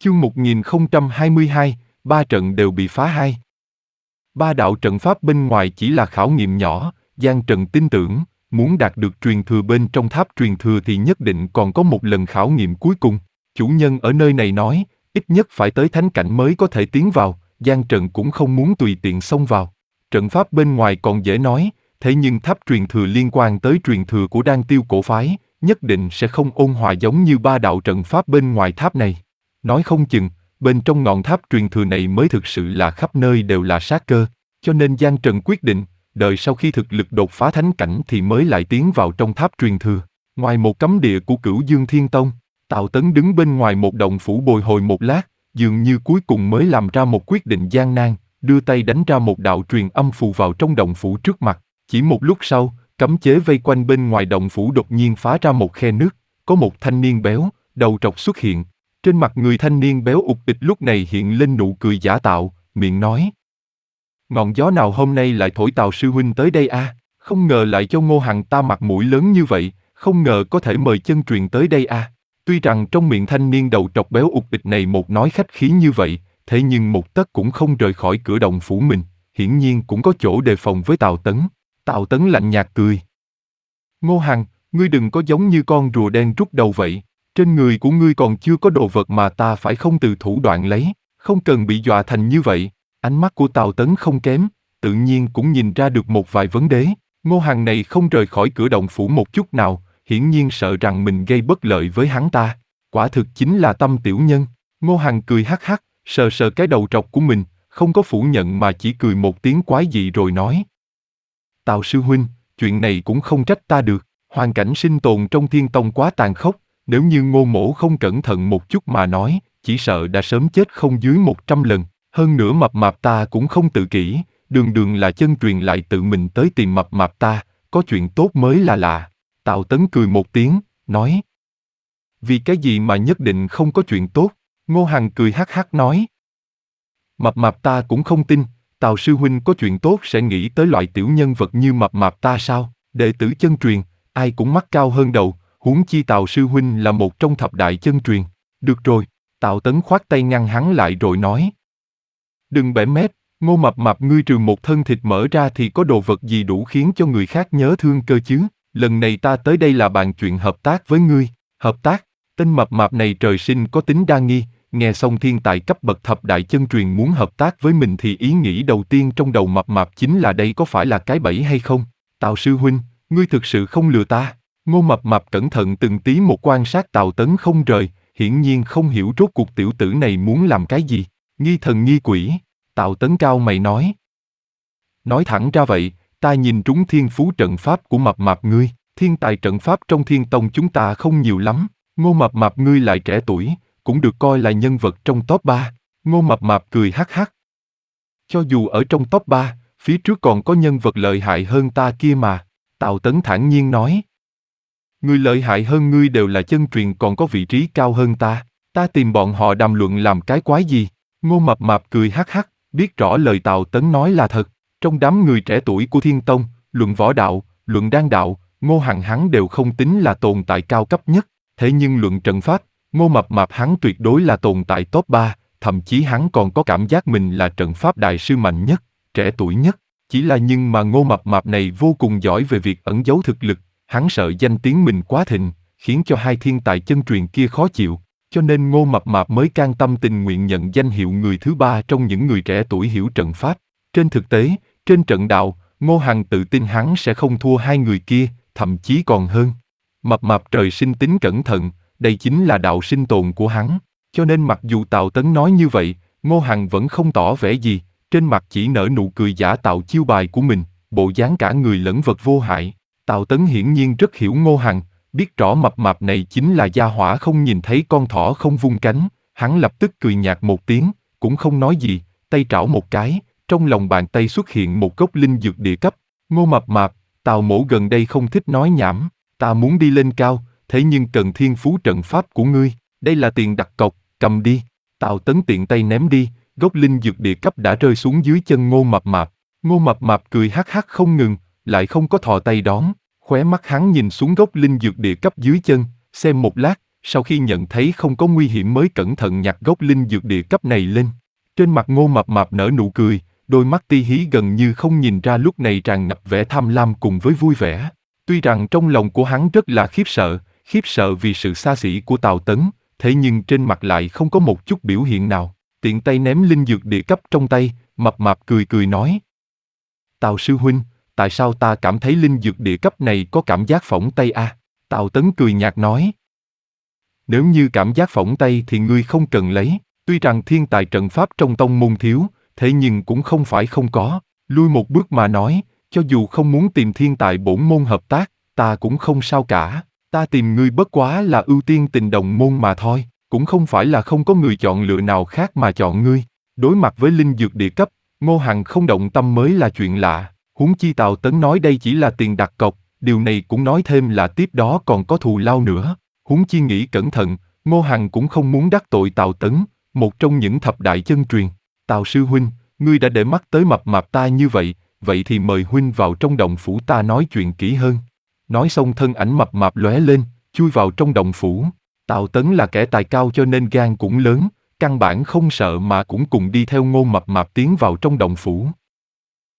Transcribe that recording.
Chương 1022, ba trận đều bị phá hai. Ba đạo trận pháp bên ngoài chỉ là khảo nghiệm nhỏ, Giang Trần tin tưởng, muốn đạt được truyền thừa bên trong tháp truyền thừa thì nhất định còn có một lần khảo nghiệm cuối cùng. Chủ nhân ở nơi này nói, ít nhất phải tới thánh cảnh mới có thể tiến vào, Giang Trần cũng không muốn tùy tiện xông vào. Trận pháp bên ngoài còn dễ nói, thế nhưng tháp truyền thừa liên quan tới truyền thừa của Đan Tiêu cổ phái, nhất định sẽ không ôn hòa giống như ba đạo trận pháp bên ngoài tháp này. Nói không chừng, bên trong ngọn tháp truyền thừa này mới thực sự là khắp nơi đều là sát cơ, cho nên Giang Trần quyết định, đợi sau khi thực lực đột phá thánh cảnh thì mới lại tiến vào trong tháp truyền thừa. Ngoài một cấm địa của Cửu Dương Thiên Tông, Tào Tấn đứng bên ngoài một động phủ bồi hồi một lát, dường như cuối cùng mới làm ra một quyết định gian nan, đưa tay đánh ra một đạo truyền âm phù vào trong động phủ trước mặt. Chỉ một lúc sau, cấm chế vây quanh bên ngoài động phủ đột nhiên phá ra một khe nước, có một thanh niên béo, đầu trọc xuất hiện. Trên mặt người thanh niên béo ục ịch lúc này hiện lên nụ cười giả tạo, miệng nói: ngọn gió nào hôm nay lại thổi Tào sư huynh tới đây a? Không ngờ lại cho Ngô Hằng ta mặt mũi lớn như vậy, không ngờ có thể mời chân truyền tới đây a. Tuy rằng trong miệng thanh niên đầu trọc béo ục ịch này một nói khách khí như vậy, thế nhưng một tấc cũng không rời khỏi cửa động phủ mình, hiển nhiên cũng có chỗ đề phòng với Tào Tấn. Tào Tấn lạnh nhạt cười: Ngô Hằng, ngươi đừng có giống như con rùa đen rút đầu vậy. Trên người của ngươi còn chưa có đồ vật mà ta phải không từ thủ đoạn lấy, không cần bị dọa thành như vậy. Ánh mắt của Tào Tấn không kém, tự nhiên cũng nhìn ra được một vài vấn đề. Ngô Hằng này không rời khỏi cửa động phủ một chút nào, hiển nhiên sợ rằng mình gây bất lợi với hắn ta. Quả thực chính là tâm tiểu nhân. Ngô Hằng cười hắc hắc, sờ sờ cái đầu trọc của mình, không có phủ nhận mà chỉ cười một tiếng quái dị rồi nói: Tào sư huynh, chuyện này cũng không trách ta được. Hoàn cảnh sinh tồn trong Thiên Tông quá tàn khốc, nếu như Ngô mỗ không cẩn thận một chút mà nói, chỉ sợ đã sớm chết không dưới 100 lần. Hơn nữa mập mạp ta cũng không tự kỷ, đường đường là chân truyền lại tự mình tới tìm mập mạp ta, có chuyện tốt mới là lạ. Tào Tấn cười một tiếng, nói: vì cái gì mà nhất định không có chuyện tốt? Ngô Hằng cười hắc hắc nói: mập mạp ta cũng không tin, Tào sư huynh có chuyện tốt sẽ nghĩ tới loại tiểu nhân vật như mập mạp ta sao? Đệ tử chân truyền, ai cũng mắt cao hơn đầu, huống chi Tào sư huynh là một trong thập đại chân truyền. Được rồi, Tào Tấn khoát tay ngăn hắn lại rồi nói: đừng bẻ mép, Ngô mập mạp ngươi trừ một thân thịt mỡ ra thì có đồ vật gì đủ khiến cho người khác nhớ thương cơ chứ? Lần này ta tới đây là bàn chuyện hợp tác với ngươi. Hợp tác? Tên mập mạp này trời sinh có tính đa nghi, nghe xong thiên tài cấp bậc thập đại chân truyền muốn hợp tác với mình thì ý nghĩ đầu tiên trong đầu mập mạp chính là đây có phải là cái bẫy hay không? Tào sư huynh, ngươi thực sự không lừa ta? Ngô mập mạp cẩn thận từng tí một quan sát Tào Tấn không rời, hiển nhiên không hiểu rốt cuộc tiểu tử này muốn làm cái gì. Nghi thần nghi quỷ. Tào Tấn cao mày nói: nói thẳng ra vậy, ta nhìn trúng thiên phú trận pháp của mập mạp ngươi. Thiên tài trận pháp trong Thiên Tông chúng ta không nhiều lắm, Ngô mập mạp ngươi lại trẻ tuổi, cũng được coi là nhân vật trong top 3. Ngô mập mạp cười hắc hắc: cho dù ở trong top 3, phía trước còn có nhân vật lợi hại hơn ta kia mà. Tào Tấn thản nhiên nói: người lợi hại hơn ngươi đều là chân truyền còn có vị trí cao hơn ta, ta tìm bọn họ đàm luận làm cái quái gì? Ngô mập mạp cười hắc hắc, biết rõ lời Tào Tấn nói là thật. Trong đám người trẻ tuổi của Thiên Tông, luận võ đạo, luận đan đạo, Ngô Hằng hắn đều không tính là tồn tại cao cấp nhất. Thế nhưng luận trận pháp, Ngô mập mạp hắn tuyệt đối là tồn tại top 3, thậm chí hắn còn có cảm giác mình là trận pháp đại sư mạnh nhất, trẻ tuổi nhất. Chỉ là nhưng mà Ngô mập mạp này vô cùng giỏi về việc ẩn giấu thực lực, hắn sợ danh tiếng mình quá thịnh, khiến cho hai thiên tài chân truyền kia khó chịu. Cho nên Ngô mập mạp mới can tâm tình nguyện nhận danh hiệu người thứ 3 trong những người trẻ tuổi hiểu trận pháp. Trên thực tế, trên trận đạo, Ngô Hằng tự tin hắn sẽ không thua hai người kia, thậm chí còn hơn. Mập mạp trời sinh tính cẩn thận, đây chính là đạo sinh tồn của hắn. Cho nên mặc dù Tào Tấn nói như vậy, Ngô Hằng vẫn không tỏ vẻ gì, trên mặt chỉ nở nụ cười giả tạo chiêu bài của mình, bộ dáng cả người lẫn vật vô hại. Tào Tấn hiển nhiên rất hiểu Ngô Hằng, biết rõ mập mạp này chính là gia hỏa không nhìn thấy con thỏ không vung cánh, hắn lập tức cười nhạt một tiếng, cũng không nói gì, tay trảo một cái, trong lòng bàn tay xuất hiện một gốc linh dược địa cấp. Ngô mập mạp, Tào mỗ gần đây không thích nói nhảm, ta muốn đi lên cao, thế nhưng cần thiên phú trận pháp của ngươi, đây là tiền đặt cọc, cầm đi. Tào Tấn tiện tay ném đi, gốc linh dược địa cấp đã rơi xuống dưới chân Ngô mập mạp. Ngô mập mạp cười hắc hắc không ngừng, lại không có thò tay đón. Khóe mắt hắn nhìn xuống gốc linh dược địa cấp dưới chân, xem một lát, sau khi nhận thấy không có nguy hiểm mới cẩn thận nhặt gốc linh dược địa cấp này lên. Trên mặt Ngô Mập Mạp nở nụ cười, đôi mắt ti hí gần như không nhìn ra lúc này tràn ngập vẻ tham lam cùng với vui vẻ. Tuy rằng trong lòng của hắn rất là khiếp sợ vì sự xa xỉ của Tào Tấn, thế nhưng trên mặt lại không có một chút biểu hiện nào. Tiện tay ném linh dược địa cấp trong tay, Mập Mạp cười cười nói. Tào sư huynh, tại sao ta cảm thấy linh dược địa cấp này có cảm giác phỏng tay a? Tào Tấn cười nhạt nói. Nếu như cảm giác phỏng tay thì ngươi không cần lấy, tuy rằng thiên tài trận pháp trong tông môn thiếu, thế nhưng cũng không phải không có. Lui một bước mà nói, cho dù không muốn tìm thiên tài bổn môn hợp tác, ta cũng không sao cả. Ta tìm ngươi bất quá là ưu tiên tình đồng môn mà thôi, cũng không phải là không có người chọn lựa nào khác mà chọn ngươi. Đối mặt với linh dược địa cấp, Ngô Hằng không động tâm mới là chuyện lạ. Huống chi Tào Tấn nói đây chỉ là tiền đặt cọc, điều này cũng nói thêm là tiếp đó còn có thù lao nữa. Huống chi nghĩ cẩn thận, Ngô Hằng cũng không muốn đắc tội Tào Tấn, một trong những thập đại chân truyền. Tào sư huynh, ngươi đã để mắt tới Mập Mạp ta như vậy, vậy thì mời huynh vào trong động phủ ta nói chuyện kỹ hơn. Nói xong thân ảnh Mập Mạp lóe lên, chui vào trong động phủ. Tào Tấn là kẻ tài cao cho nên gan cũng lớn, căn bản không sợ mà cũng cùng đi theo Ngô Mập Mạp tiến vào trong động phủ.